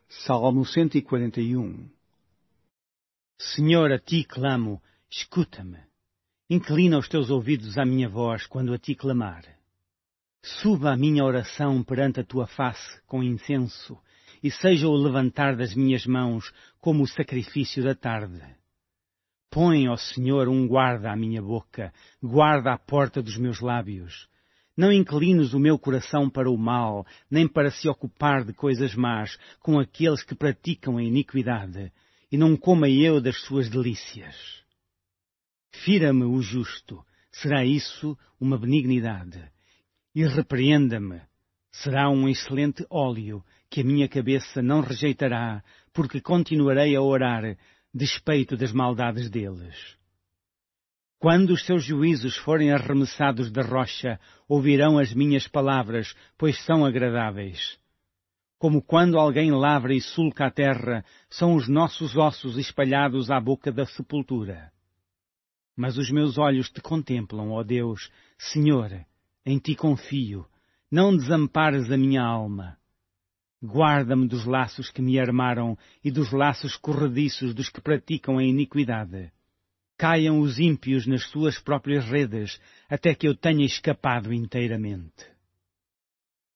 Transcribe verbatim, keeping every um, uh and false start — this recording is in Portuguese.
Salmo cento e quarenta e um. Senhor, a ti clamo, escuta-me. Inclina os teus ouvidos à minha voz quando a ti clamar. Suba a minha oração perante a tua face com incenso, e seja o levantar das minhas mãos como o sacrifício da tarde. Põe, ó Senhor, um guarda à minha boca, guarda à porta dos meus lábios. Não inclines o meu coração para o mal, nem para se ocupar de coisas más com aqueles que praticam a iniquidade, e não coma eu das suas delícias. Fira-me o justo, será isso uma benignidade, e repreenda-me, será um excelente óleo que a minha cabeça não rejeitará, porque continuarei a orar, despeito das maldades deles. Quando os seus juízos forem arremessados da rocha, ouvirão as minhas palavras, pois são agradáveis. Como quando alguém lavra e sulca a terra, são os nossos ossos espalhados à boca da sepultura. Mas os meus olhos te contemplam, ó Deus, Senhor, em ti confio, não desampares a minha alma. Guarda-me dos laços que me armaram e dos laços corrediços dos que praticam a iniquidade. Caiam os ímpios nas suas próprias redes, até que eu tenha escapado inteiramente.